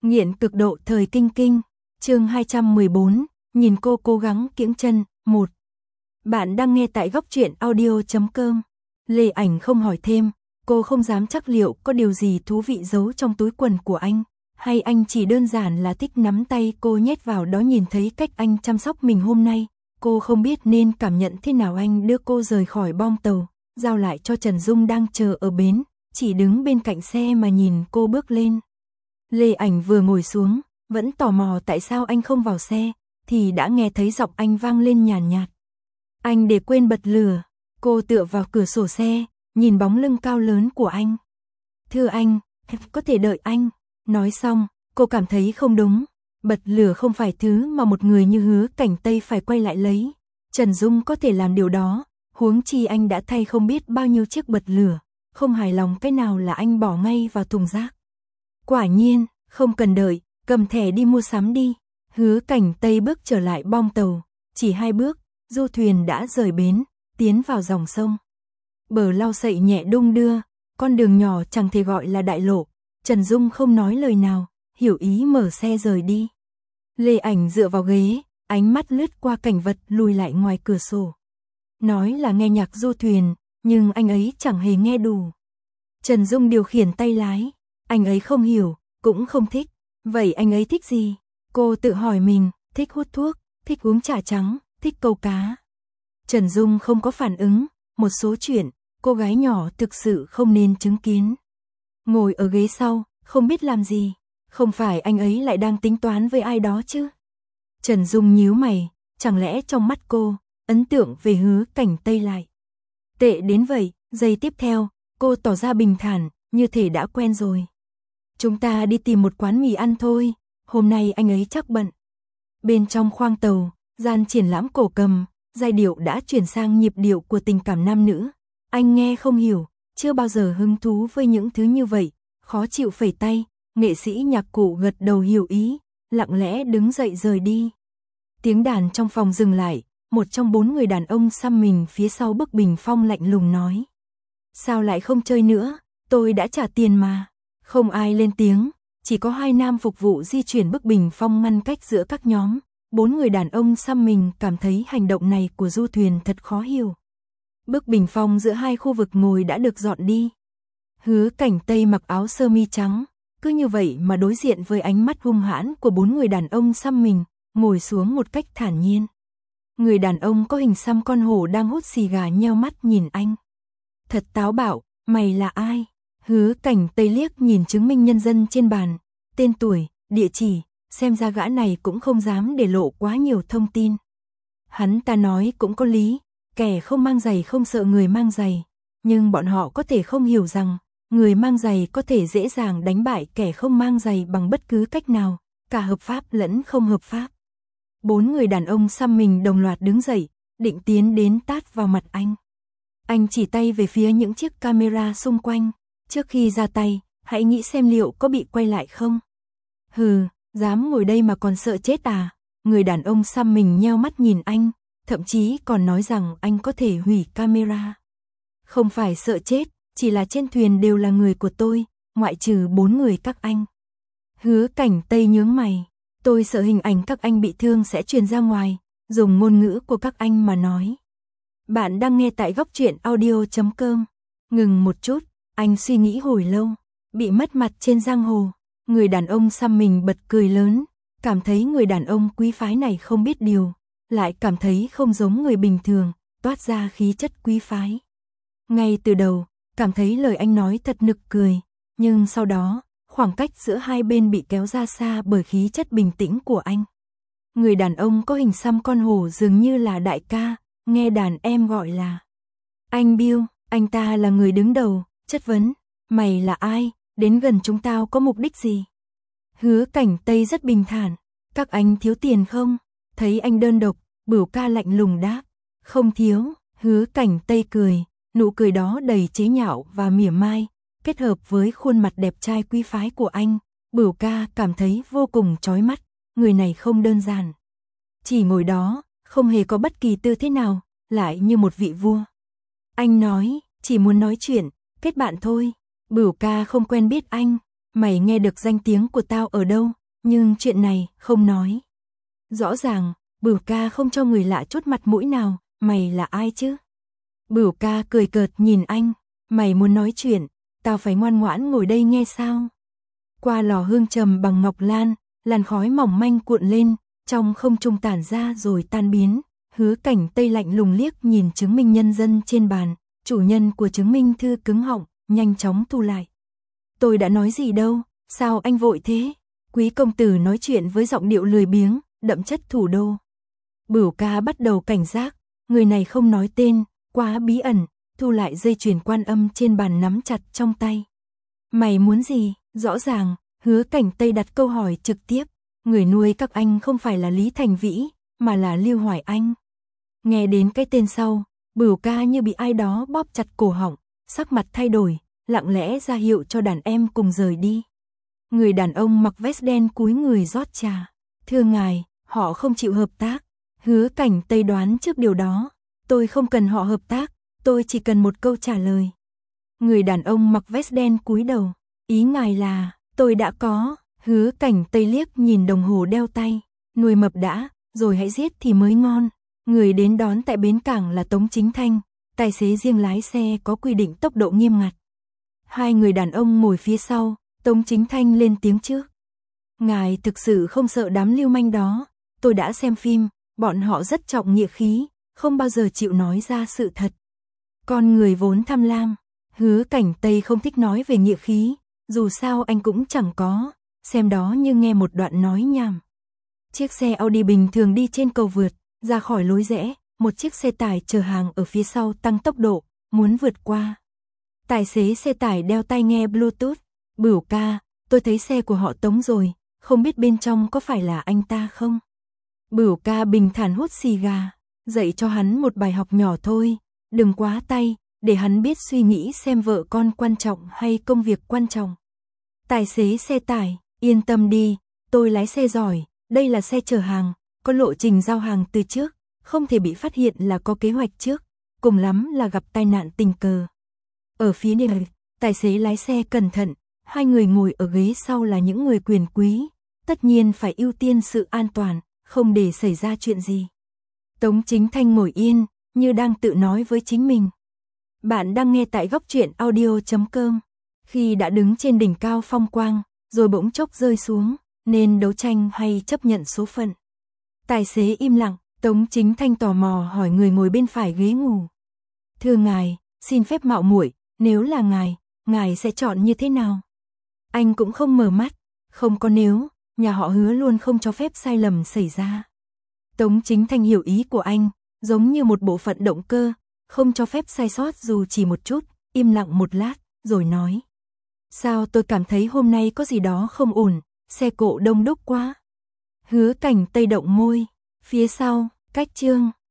Nghiện cực độ thời kinh kinh, chương 214, nhìn cô cố gắng kiễng chân, 1. Bạn đang nghe tại góc truyện audio.com. Lê Ảnh không hỏi thêm, cô không dám chắc liệu có điều gì thú vị giấu trong túi quần của anh, hay anh chỉ đơn giản là thích nắm tay cô nhét vào đó. Nhìn thấy cách anh chăm sóc mình hôm nay, cô không biết nên cảm nhận thế nào. Anh đưa cô rời khỏi bong tàu, giao lại cho Trần Dung đang chờ ở bến, chỉ đứng bên cạnh xe mà nhìn cô bước lên. Lê Ảnh vừa ngồi xuống, vẫn tò mò tại sao anh không vào xe, thì đã nghe thấy giọng anh vang lên nhàn nhạt. Anh để quên bật lửa. Cô tựa vào cửa sổ xe, nhìn bóng lưng cao lớn của anh. Thưa anh, em có thể đợi anh. Nói xong, cô cảm thấy không đúng. Bật lửa không phải thứ mà một người như Hứa Cảnh Tây phải quay lại lấy. Trần Dung có thể làm điều đó, huống chi anh đã thay không biết bao nhiêu chiếc bật lửa. Không hài lòng cái nào là anh bỏ ngay vào thùng rác. Quả nhiên, không cần đợi, cầm thẻ đi mua sắm đi. Hứa Cảnh Tây bước trở lại bong tàu, chỉ 2 bước, du thuyền đã rời bến, tiến vào dòng sông. Bờ lau sậy nhẹ đung đưa, con đường nhỏ chẳng thể gọi là đại lộ. Trần Dung không nói lời nào, hiểu ý mở xe rời đi. Lê Ảnh dựa vào ghế, ánh mắt lướt qua cảnh vật lùi lại ngoài cửa sổ. Nói là nghe nhạc du thuyền, nhưng anh ấy chẳng hề nghe đủ. Trần Dung điều khiển tay lái, anh ấy không hiểu, cũng không thích. Vậy anh ấy thích gì? Cô tự hỏi mình, thích hút thuốc, thích uống trà trắng, thích câu cá. Trần Dung không có phản ứng, một số chuyện, cô gái nhỏ thực sự không nên chứng kiến. Ngồi ở ghế sau, không biết làm gì, không phải anh ấy lại đang tính toán với ai đó chứ? Trần Dung nhíu mày, chẳng lẽ trong mắt cô, ấn tượng về Hứa Cảnh Tây lại tệ đến vậy? Giây tiếp theo, cô tỏ ra bình thản, như thể đã quen rồi. Chúng ta đi tìm một quán mì ăn thôi, hôm nay anh ấy chắc bận. Bên trong khoang tàu, gian triển lãm cổ cầm, giai điệu đã chuyển sang nhịp điệu của tình cảm nam nữ. Anh nghe không hiểu, chưa bao giờ hứng thú với những thứ như vậy, khó chịu phẩy tay, nghệ sĩ nhạc cụ gật đầu hiểu ý, lặng lẽ đứng dậy rời đi. Tiếng đàn trong phòng dừng lại, một trong 4 người đàn ông xăm mình phía sau bức bình phong lạnh lùng nói. Sao lại không chơi nữa, tôi đã trả tiền mà. Không ai lên tiếng, chỉ có 2 nam phục vụ di chuyển bức bình phong ngăn cách giữa các nhóm. 4 người đàn ông xăm mình cảm thấy hành động này của du thuyền thật khó hiểu. Bức bình phong giữa 2 khu vực ngồi đã được dọn đi. Hứa Cảnh Tây mặc áo sơ mi trắng, cứ như vậy mà đối diện với ánh mắt hung hãn của 4 người đàn ông xăm mình, ngồi xuống một cách thản nhiên. Người đàn ông có hình xăm con hổ đang hút xì gà nheo mắt nhìn anh. Thật táo bạo, mày là ai? Hứa Cảnh Tây liếc nhìn chứng minh nhân dân trên bàn, tên tuổi, địa chỉ, xem ra gã này cũng không dám để lộ quá nhiều thông tin. Hắn ta nói cũng có lý, kẻ không mang giày không sợ người mang giày, nhưng bọn họ có thể không hiểu rằng, người mang giày có thể dễ dàng đánh bại kẻ không mang giày bằng bất cứ cách nào, cả hợp pháp lẫn không hợp pháp. 4 người đàn ông xăm mình đồng loạt đứng dậy, định tiến đến tát vào mặt anh. Anh chỉ tay về phía những chiếc camera xung quanh, trước khi ra tay, hãy nghĩ xem liệu có bị quay lại không. Hừ, dám ngồi đây mà còn sợ chết à? Người đàn ông xăm mình nheo mắt nhìn anh, thậm chí còn nói rằng anh có thể hủy camera. Không phải sợ chết, chỉ là trên thuyền đều là người của tôi, ngoại trừ 4 người các anh. Hứa Cảnh Tây nhướng mày, tôi sợ hình ảnh các anh bị thương sẽ truyền ra ngoài, dùng ngôn ngữ của các anh mà nói. Bạn đang nghe tại góc truyện audio.com. Ngừng một chút, anh suy nghĩ hồi lâu, bị mất mặt trên giang hồ. Người đàn ông xăm mình bật cười lớn, cảm thấy người đàn ông quý phái này không biết điều, lại cảm thấy không giống người bình thường, toát ra khí chất quý phái. Ngay từ đầu, cảm thấy lời anh nói thật nực cười, nhưng sau đó, khoảng cách giữa hai bên bị kéo ra xa bởi khí chất bình tĩnh của anh. Người đàn ông có hình xăm con hổ dường như là đại ca, nghe đàn em gọi là anh Bill, anh ta là người đứng đầu, chất vấn, mày là ai, đến gần chúng tao có mục đích gì? Hứa Cảnh Tây rất bình thản, các anh thiếu tiền không? Thấy anh đơn độc, Bửu ca lạnh lùng đáp, không thiếu. Hứa Cảnh Tây cười, nụ cười đó đầy chế nhạo và mỉa mai, kết hợp với khuôn mặt đẹp trai quý phái của anh, Bửu ca cảm thấy vô cùng chói mắt, người này không đơn giản. Chỉ ngồi đó, không hề có bất kỳ tư thế nào, lại như một vị vua. Anh nói, chỉ muốn nói chuyện, kết bạn thôi. Bửu ca không quen biết anh, Mày nghe được danh tiếng của tao ở đâu, nhưng chuyện này không nói. Rõ ràng, Bửu ca không cho người lạ chút mặt mũi nào, mày là ai chứ? Bửu ca cười cợt nhìn anh, mày muốn nói chuyện, tao phải ngoan ngoãn ngồi đây nghe sao? Qua lò hương trầm bằng ngọc lan, làn khói mỏng manh cuộn lên, trong không trung tản ra rồi tan biến. Hứa Cảnh Tây lạnh lùng liếc nhìn chứng minh nhân dân trên bàn, chủ nhân của chứng minh thư cứng họng, nhanh chóng thu lại. Tôi đã nói gì đâu, sao anh vội thế? Quý công tử nói chuyện với giọng điệu lười biếng, đậm chất thủ đô. Bửu ca bắt đầu cảnh giác, người này không nói tên, quá bí ẩn, thu lại dây chuyền quan âm trên bàn nắm chặt trong tay. Mày muốn gì? Rõ ràng, Hứa Cảnh Tây đặt câu hỏi trực tiếp, người nuôi các anh không phải là Lý Thành Vĩ, mà là Lưu Hoài Anh. Nghe đến cái tên sau, Bửu ca như bị ai đó bóp chặt cổ họng, sắc mặt thay đổi, lặng lẽ ra hiệu cho đàn em cùng rời đi. Người đàn ông mặc vest đen cúi người rót trà. Thưa ngài, họ không chịu hợp tác. Hứa Cảnh Tây đoán trước điều đó. Tôi không cần họ hợp tác, tôi chỉ cần một câu trả lời. Người đàn ông mặc vest đen cúi đầu. Ý ngài là, tôi đã có. Hứa Cảnh Tây liếc nhìn đồng hồ đeo tay. Nuôi mập đã, rồi hãy giết thì mới ngon. Người đến đón tại bến cảng là Tống Chính Thanh. Tài xế riêng lái xe có quy định tốc độ nghiêm ngặt. Hai người đàn ông ngồi phía sau, Tống Chính Thanh lên tiếng trước. Ngài thực sự không sợ đám lưu manh đó, tôi đã xem phim, bọn họ rất trọng nghĩa khí, không bao giờ chịu nói ra sự thật. Con người vốn tham lam, Hứa Cảnh Tây không thích nói về nghĩa khí, dù sao anh cũng chẳng có, xem đó như nghe một đoạn nói nhảm. Chiếc xe Audi bình thường đi trên cầu vượt, ra khỏi lối rẽ, một chiếc xe tải chở hàng ở phía sau tăng tốc độ, muốn vượt qua. Tài xế xe tải đeo tai nghe Bluetooth, Bửu ca, tôi thấy xe của họ Tống rồi, không biết bên trong có phải là anh ta không? Bửu ca bình thản hút xì gà, dạy cho hắn một bài học nhỏ thôi, đừng quá tay, để hắn biết suy nghĩ xem vợ con quan trọng hay công việc quan trọng. Tài xế xe tải, yên tâm đi, tôi lái xe giỏi, đây là xe chở hàng, có lộ trình giao hàng từ trước, không thể bị phát hiện là có kế hoạch trước, cùng lắm là gặp tai nạn tình cờ. Ở phía này, tài xế lái xe cẩn thận, hai người ngồi ở ghế sau là những người quyền quý, tất nhiên phải ưu tiên sự an toàn, không để xảy ra chuyện gì. Tống Chính Thanh ngồi yên, như đang tự nói với chính mình. Bạn đang nghe tại góc truyện audio.com. Khi đã đứng trên đỉnh cao phong quang, rồi bỗng chốc rơi xuống, nên đấu tranh hay chấp nhận số phận. Tài xế im lặng, Tống Chính Thanh tò mò hỏi người ngồi bên phải ghế ngủ. Thưa ngài, xin phép mạo muội, nếu là ngài sẽ chọn như thế nào? Anh cũng không mở mắt, không có nếu, nhà họ Hứa luôn không cho phép sai lầm xảy ra. Tống Chính Thanh hiểu ý của anh, giống như một bộ phận động cơ, không cho phép sai sót dù chỉ một chút, im lặng một lát, rồi nói. Sao tôi cảm thấy hôm nay có gì đó không ổn, xe cộ đông đúc quá. Hứa Cảnh Tây động môi, phía sau, cách chương.